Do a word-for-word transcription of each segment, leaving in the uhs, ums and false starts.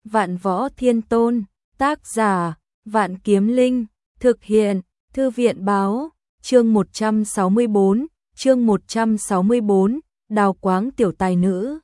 Vạn Võ Thiên Tôn, tác giả, Vạn Kiếm Linh, thực hiện, Thư viện báo, chương một trăm sáu mươi tư, chương một trăm sáu mươi tư, đào quáng tiểu tài nữ.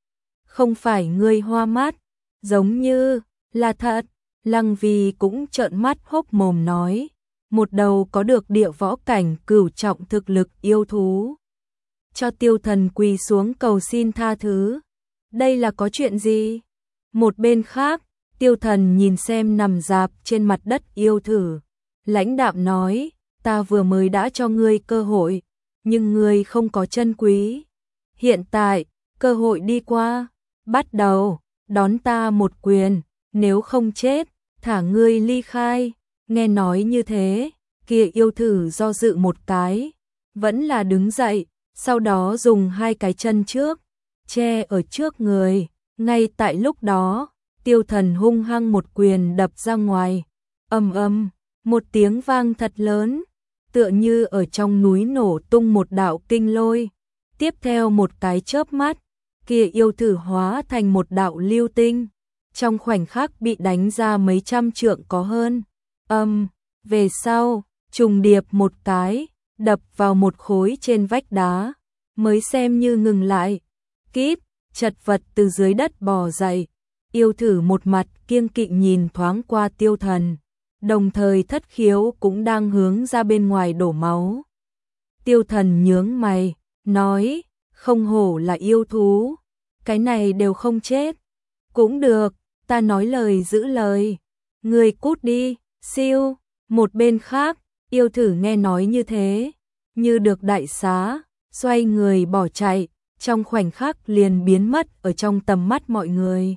Không phải ngươi hoa mắt, giống như là thật. Lăng Vi cũng trợn mắt hốc mồm nói, một đầu có được địa võ cảnh cửu trọng thực lực yêu thú. Cho Tiêu Thần quỳ xuống cầu xin tha thứ. Đây là có chuyện gì? Một bên khác, Tiêu Thần nhìn xem nằm rạp trên mặt đất yêu thử. Lãnh đạm nói, ta vừa mới đã cho ngươi cơ hội, nhưng ngươi không có trân quý. Hiện tại, cơ hội đi qua, bắt đầu, đón ta một quyền, nếu không chết, thả ngươi ly khai. Nghe nói như thế, kia yêu thử do dự một cái, vẫn là đứng dậy, sau đó dùng hai cái chân trước, che ở trước người. Ngay tại lúc đó, Tiêu Thần hung hăng một quyền đập ra ngoài, ầm ầm, một tiếng vang thật lớn, tựa như ở trong núi nổ tung một đạo kinh lôi. Tiếp theo một cái chớp mắt, kia yêu thử hóa thành một đạo lưu tinh, trong khoảnh khắc bị đánh ra mấy trăm trượng có hơn. Âm, về sau, trùng điệp một cái, đập vào một khối trên vách đá, mới xem như ngừng lại. Kíp, chật vật từ dưới đất bò dậy, yêu thử một mặt kiêng kỵ nhìn thoáng qua Tiêu Thần, đồng thời thất khiếu cũng đang hướng ra bên ngoài đổ máu. Tiêu Thần nhướng mày, nói, không hổ là yêu thú, cái này đều không chết. Cũng được, ta nói lời giữ lời, người cút đi, siêu. Một bên khác, yêu thử nghe nói như thế, như được đại xá, xoay người bỏ chạy, trong khoảnh khắc liền biến mất ở trong tầm mắt mọi người.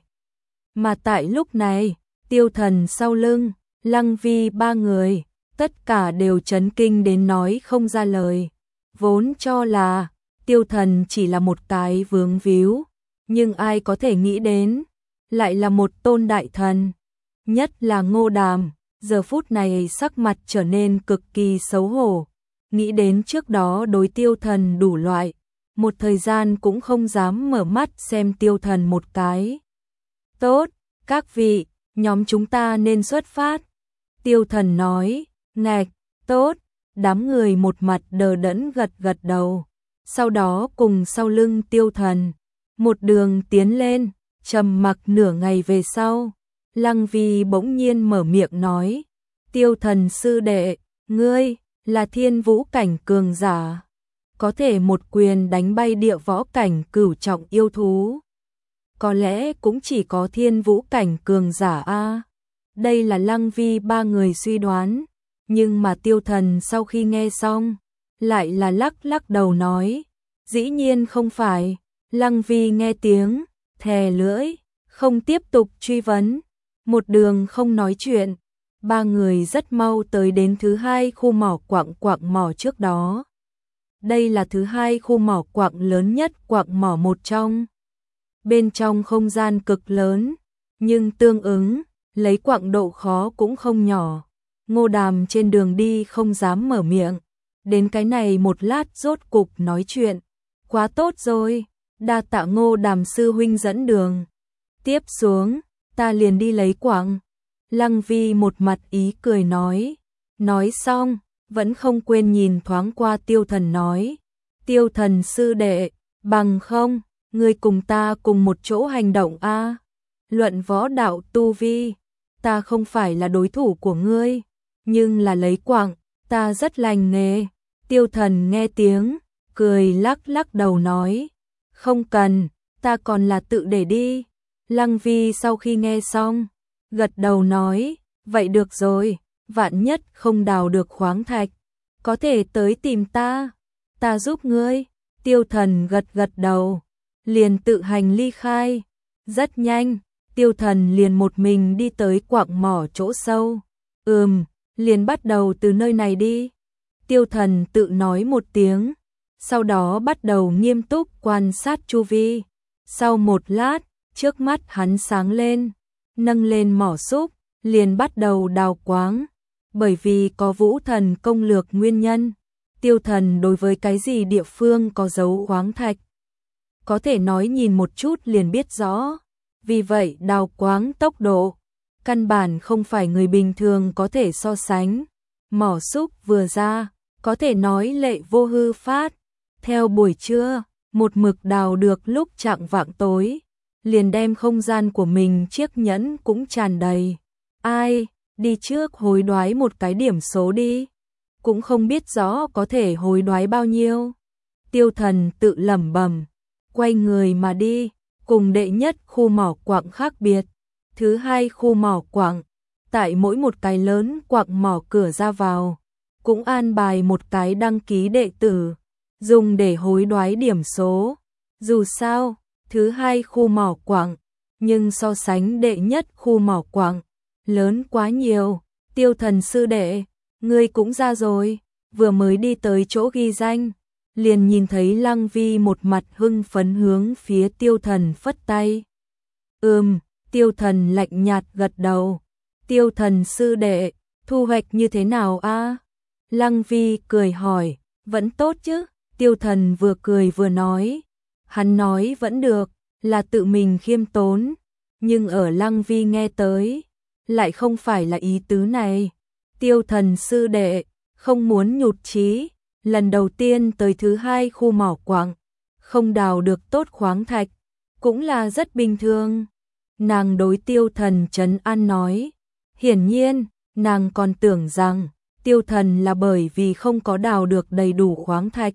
Mà tại lúc này, Tiêu Thần sau lưng, Lăng Vi ba người, tất cả đều chấn kinh đến nói không ra lời. Vốn cho là Tiêu Thần chỉ là một cái vướng víu, nhưng ai có thể nghĩ đến, lại là một tôn đại thần. Nhất là Ngô Đàm, giờ phút này sắc mặt trở nên cực kỳ xấu hổ, nghĩ đến trước đó đối Tiêu Thần đủ loại, một thời gian cũng không dám mở mắt xem Tiêu Thần một cái. Tốt, các vị, nhóm chúng ta nên xuất phát. Tiêu Thần nói, ngạch, tốt, đám người một mặt đờ đẫn gật gật đầu, sau đó cùng sau lưng Tiêu Thần, một đường tiến lên, trầm mặc nửa ngày về sau. Lăng Vi bỗng nhiên mở miệng nói, Tiêu Thần sư đệ, ngươi là thiên vũ cảnh cường giả, có thể một quyền đánh bay địa võ cảnh cửu trọng yêu thú. Có lẽ cũng chỉ có thiên vũ cảnh cường giả a. Đây là Lăng Vi ba người suy đoán, nhưng mà Tiêu Thần sau khi nghe xong, lại là lắc lắc đầu nói, dĩ nhiên không phải. Lăng Vi nghe tiếng, thè lưỡi, không tiếp tục truy vấn, một đường không nói chuyện. Ba người rất mau tới đến thứ hai khu mỏ quặng quặng mỏ trước đó. Đây là thứ hai khu mỏ quặng lớn nhất quặng mỏ một trong. Bên trong không gian cực lớn, nhưng tương ứng, lấy quặng độ khó cũng không nhỏ. Ngô Đàm trên đường đi không dám mở miệng, đến cái này một lát rốt cục nói chuyện. Quá tốt rồi, đa tạ Ngô Đàm sư huynh dẫn đường. Tiếp xuống, ta liền đi lấy quặng. Lăng Vi một mặt ý cười nói. Nói xong, vẫn không quên nhìn thoáng qua Tiêu Thần nói, Tiêu Thần sư đệ, bằng không, ngươi cùng ta cùng một chỗ hành động a. Luận võ đạo tu vi, ta không phải là đối thủ của ngươi, nhưng là lấy quặng, ta rất lành nghề. Tiêu Thần nghe tiếng, cười lắc lắc đầu nói, không cần, ta còn là tự để đi. Lăng Vi sau khi nghe xong, gật đầu nói, vậy được rồi, vạn nhất không đào được khoáng thạch, có thể tới tìm ta, ta giúp ngươi. Tiêu Thần gật gật đầu, liền tự hành ly khai. Rất nhanh, Tiêu Thần liền một mình đi tới quặng mỏ chỗ sâu. Ừm, liền bắt đầu từ nơi này đi. Tiêu Thần tự nói một tiếng, sau đó bắt đầu nghiêm túc quan sát chu vi. Sau một lát, trước mắt hắn sáng lên, nâng lên mỏ xúc, liền bắt đầu đào quáng. Bởi vì có Vũ Thần công lược nguyên nhân, Tiêu Thần đối với cái gì địa phương có dấu khoáng thạch, có thể nói nhìn một chút liền biết rõ. Vì vậy đào quáng tốc độ, căn bản không phải người bình thường có thể so sánh. Mỏ xúc vừa ra, có thể nói lệ vô hư phát. Theo buổi trưa, một mực đào được lúc chạng vạng tối, liền đem không gian của mình chiếc nhẫn cũng tràn đầy. Ai, đi trước hối đoái một cái điểm số đi. Cũng không biết rõ có thể hối đoái bao nhiêu. Tiêu Thần tự lẩm bẩm, quay người mà đi, cùng đệ nhất khu mỏ quặng khác biệt. Thứ hai khu mỏ quặng, tại mỗi một cái lớn quặng mỏ cửa ra vào, cũng an bài một cái đăng ký đệ tử, dùng để hối đoái điểm số. Dù sao, thứ hai khu mỏ quặng, nhưng so sánh đệ nhất khu mỏ quặng, lớn quá nhiều. Tiêu Thần sư đệ, ngươi cũng ra rồi. Vừa mới đi tới chỗ ghi danh, liền nhìn thấy Lăng Vi một mặt hưng phấn hướng phía Tiêu Thần phất tay. Ừm, Tiêu Thần lạnh nhạt gật đầu. Tiêu Thần sư đệ, thu hoạch như thế nào a? Lăng Vi cười hỏi, vẫn tốt chứ? Tiêu Thần vừa cười vừa nói. Hắn nói vẫn được, là tự mình khiêm tốn, nhưng ở Lăng Vi nghe tới, lại không phải là ý tứ này. Tiêu Thần sư đệ, không muốn nhụt chí, lần đầu tiên tới thứ hai khu mỏ quặng, không đào được tốt khoáng thạch, cũng là rất bình thường. Nàng đối Tiêu Thần trấn an nói. Hiển nhiên, nàng còn tưởng rằng Tiêu Thần là bởi vì không có đào được đầy đủ khoáng thạch,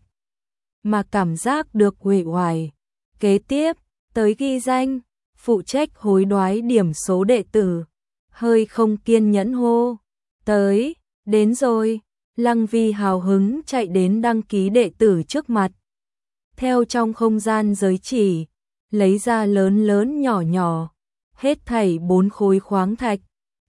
mà cảm giác được uể oải. Kế tiếp, tới ghi danh, phụ trách hối đoái điểm số đệ tử, hơi không kiên nhẫn hô. Tới, đến rồi. Lăng Vi hào hứng chạy đến đăng ký đệ tử trước mặt. Theo trong không gian giới chỉ, lấy ra lớn lớn nhỏ nhỏ, hết thảy bốn khối khoáng thạch.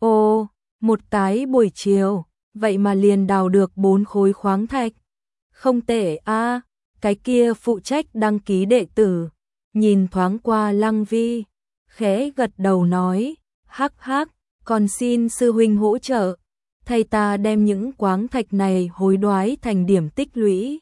Ô, một cái buổi chiều, vậy mà liền đào được bốn khối khoáng thạch. Không tệ a. Cái kia phụ trách đăng ký đệ tử, nhìn thoáng qua Lăng Vi, khẽ gật đầu nói, hắc hắc, còn xin sư huynh hỗ trợ, thay ta đem những khoáng thạch này hối đoái thành điểm tích lũy.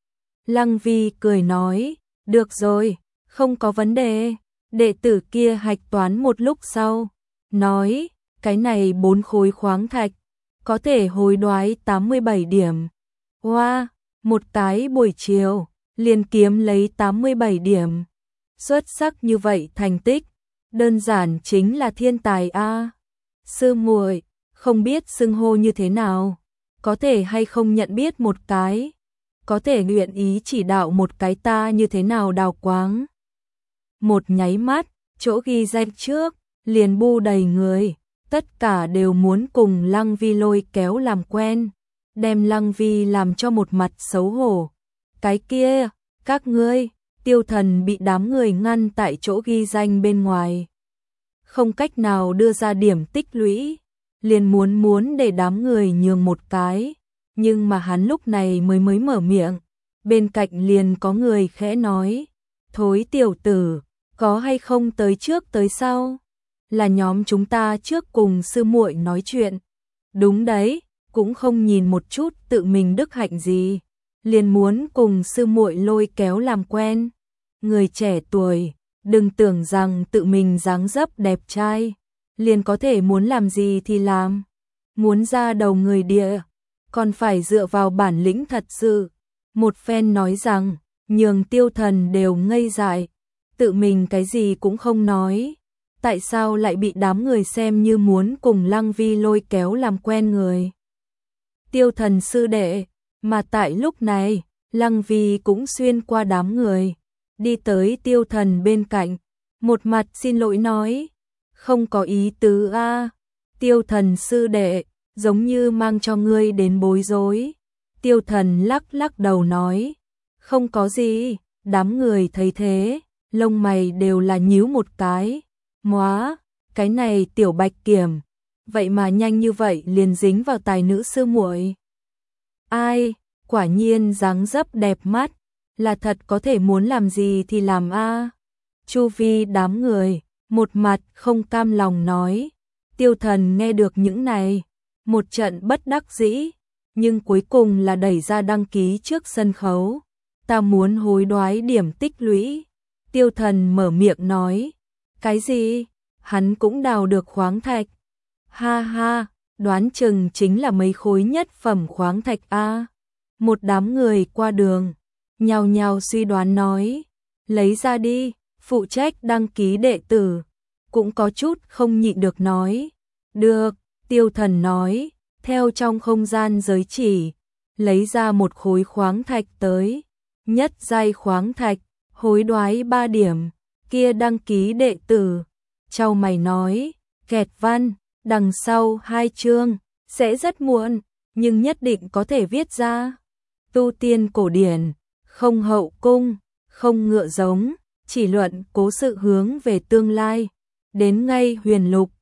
Lăng Vi cười nói, được rồi, không có vấn đề. Đệ tử kia hạch toán một lúc sau, nói, cái này bốn khối khoáng thạch, có thể hối đoái tám mươi bảy điểm. Hoa, wow, một cái buổi chiều, liền kiếm lấy tám mươi bảy điểm. Xuất sắc như vậy thành tích, đơn giản chính là thiên tài a. Sư muội, không biết xưng hô như thế nào, có thể hay không nhận biết một cái, có thể nguyện ý chỉ đạo một cái ta như thế nào đào quáng. Một nháy mắt, chỗ ghi danh trước, liền bu đầy người, tất cả đều muốn cùng Lăng Vi lôi kéo làm quen, đem Lăng Vi làm cho một mặt xấu hổ. Cái kia, các ngươi, Tiêu Thần bị đám người ngăn tại chỗ ghi danh bên ngoài, không cách nào đưa ra điểm tích lũy, liền muốn muốn để đám người nhường một cái, nhưng mà hắn lúc này mới mới mở miệng, bên cạnh liền có người khẽ nói, thối tiểu tử, có hay không tới trước tới sau, là nhóm chúng ta trước cùng sư muội nói chuyện. Đúng đấy, cũng không nhìn một chút tự mình đức hạnh gì, liền muốn cùng sư muội lôi kéo làm quen. Người trẻ tuổi, đừng tưởng rằng tự mình dáng dấp đẹp trai, liền có thể muốn làm gì thì làm. Muốn ra đầu người địa, còn phải dựa vào bản lĩnh thật sự. Một phen nói rằng, nhường Tiêu Thần đều ngây dại, tự mình cái gì cũng không nói. Tại sao lại bị đám người xem như muốn cùng Lăng Vi lôi kéo làm quen người? Tiêu Thần sư đệ, mà tại lúc này, Lăng Vi cũng xuyên qua đám người, đi tới Tiêu Thần bên cạnh, một mặt xin lỗi nói, không có ý tứ a. Tiêu Thần sư đệ, giống như mang cho ngươi đến bối rối. Tiêu Thần lắc lắc đầu nói, không có gì. Đám người thấy thế, lông mày đều là nhíu một cái. Móa, cái này tiểu Bạch Kiểm, vậy mà nhanh như vậy liền dính vào tài nữ sư muội. Ai, quả nhiên dáng dấp đẹp mắt, là thật có thể muốn làm gì thì làm a. Chu vi đám người, một mặt không cam lòng nói. Tiêu Thần nghe được những này, một trận bất đắc dĩ, nhưng cuối cùng là đẩy ra đăng ký trước sân khấu. Ta muốn hối đoái điểm tích lũy. Tiêu Thần mở miệng nói, Cái gì? Hắn cũng đào được khoáng thạch? Ha ha, đoán chừng chính là mấy khối nhất phẩm khoáng thạch a. Một đám người qua đường, nhao nhao suy đoán nói, lấy ra đi, phụ trách đăng ký đệ tử, cũng có chút không nhịn được nói, được, Tiêu Thần nói, theo trong không gian giới chỉ, lấy ra một khối khoáng thạch tới, nhất giai khoáng thạch, hối đoái ba điểm, kia đăng ký đệ tử, chau mày nói, kẹt văn, đằng sau hai chương, sẽ rất muộn, nhưng nhất định có thể viết ra. Tu tiên cổ điển, không hậu cung, không ngựa giống, chỉ luận cố sự hướng về tương lai, đến ngay huyền lục,